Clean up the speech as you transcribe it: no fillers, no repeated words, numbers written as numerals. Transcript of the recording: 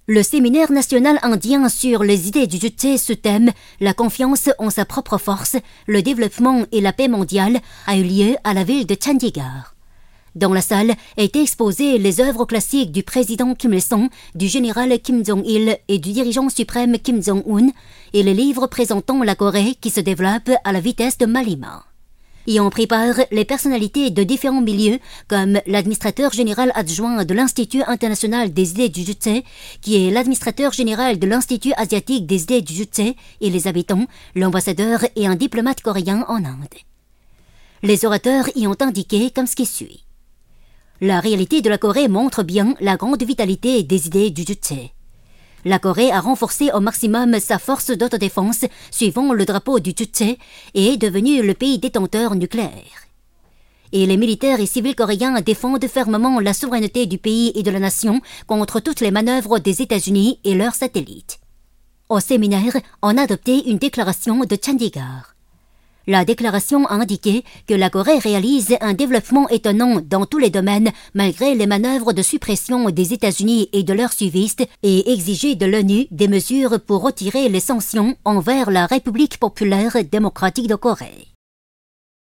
Le séminaire national indien sur les idées du Juche sous thème « La confiance en sa propre force, le développement et la paix mondiale » a eu lieu à la ville de Chandigarh. Dans la salle étaient exposées les œuvres classiques du président Kim Il-sung, du général Kim Jong-il et du dirigeant suprême Kim Jong-un et les livres présentant la Corée qui se développe à la vitesse de Malima. Y ont pris part les personnalités de différents milieux, comme l'administrateur général adjoint de l'Institut international des idées du Juche, qui est l'administrateur général de l'Institut asiatique des idées du Juche, et les habitants, l'ambassadeur et un diplomate coréen en Inde. Les orateurs y ont indiqué comme ce qui suit. La réalité de la Corée montre bien la grande vitalité des idées du Juche. La Corée a renforcé au maximum sa force d'autodéfense suivant le drapeau du Juche et est devenue le pays détenteur nucléaire. Et les militaires et civils coréens défendent fermement la souveraineté du pays et de la nation contre toutes les manœuvres des États-Unis et leurs satellites. Au séminaire, on a adopté une déclaration de Chandigarh. La déclaration a indiqué que la Corée réalise un développement étonnant dans tous les domaines malgré les manœuvres de suppression des États-Unis et de leurs suivistes et exiger de l'ONU des mesures pour retirer les sanctions envers la République populaire démocratique de Corée.